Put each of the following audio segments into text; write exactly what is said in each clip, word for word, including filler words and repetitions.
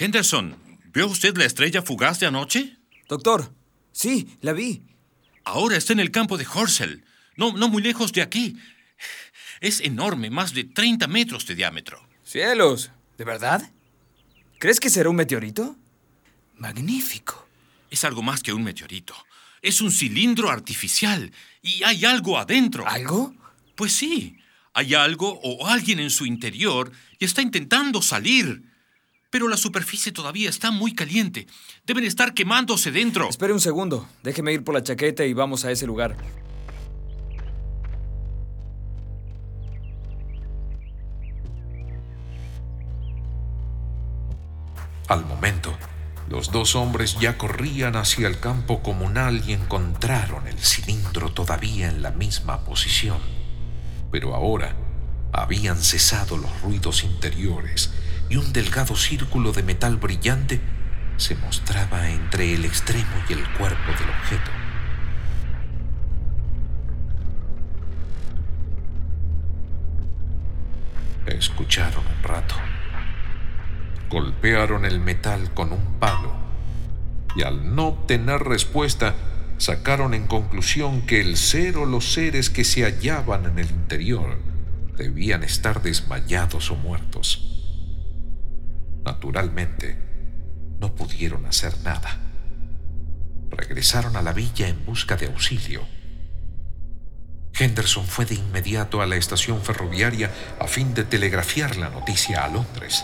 Henderson, ¿vio usted la estrella fugaz de anoche? Doctor, sí, la vi. Ahora está en el campo de Horsell, no, no muy lejos de aquí. Es enorme, más de treinta metros de diámetro. ¡Cielos! ¿De verdad? ¿Crees que será un meteorito? ¡Magnífico! Es algo más que un meteorito. Es un cilindro artificial y hay algo adentro. ¿Algo? Pues sí, hay algo o alguien en su interior y está intentando salir. Pero la superficie todavía está muy caliente. Deben estar quemándose dentro. Espere un segundo. Déjeme ir por la chaqueta y vamos a ese lugar. Al momento, los dos hombres ya corrían hacia el campo comunal y encontraron el cilindro todavía en la misma posición. Pero ahora habían cesado los ruidos interiores y un delgado círculo de metal brillante se mostraba entre el extremo y el cuerpo del objeto. Escucharon un rato. Golpearon el metal con un palo y al no obtener respuesta, sacaron en conclusión que el ser o los seres que se hallaban en el interior debían estar desmayados o muertos. Naturalmente, no pudieron hacer nada. Regresaron a la villa en busca de auxilio. Henderson fue de inmediato a la estación ferroviaria a fin de telegrafiar la noticia a Londres.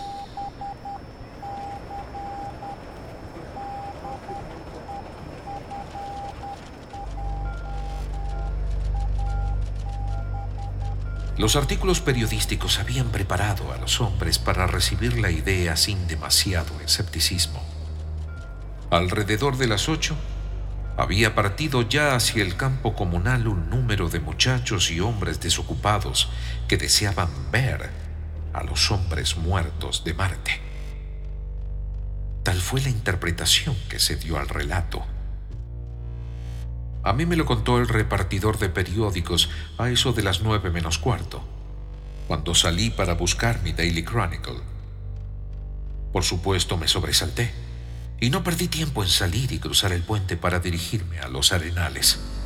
Los artículos periodísticos habían preparado a los hombres para recibir la idea sin demasiado escepticismo. Alrededor de las ocho, había partido ya hacia el campo comunal un número de muchachos y hombres desocupados que deseaban ver a los hombres muertos de Marte. Tal fue la interpretación que se dio al relato. A mí me lo contó el repartidor de periódicos a eso de las nueve menos cuarto, cuando salí para buscar mi Daily Chronicle. Por supuesto me sobresalté y no perdí tiempo en salir y cruzar el puente para dirigirme a los Arenales.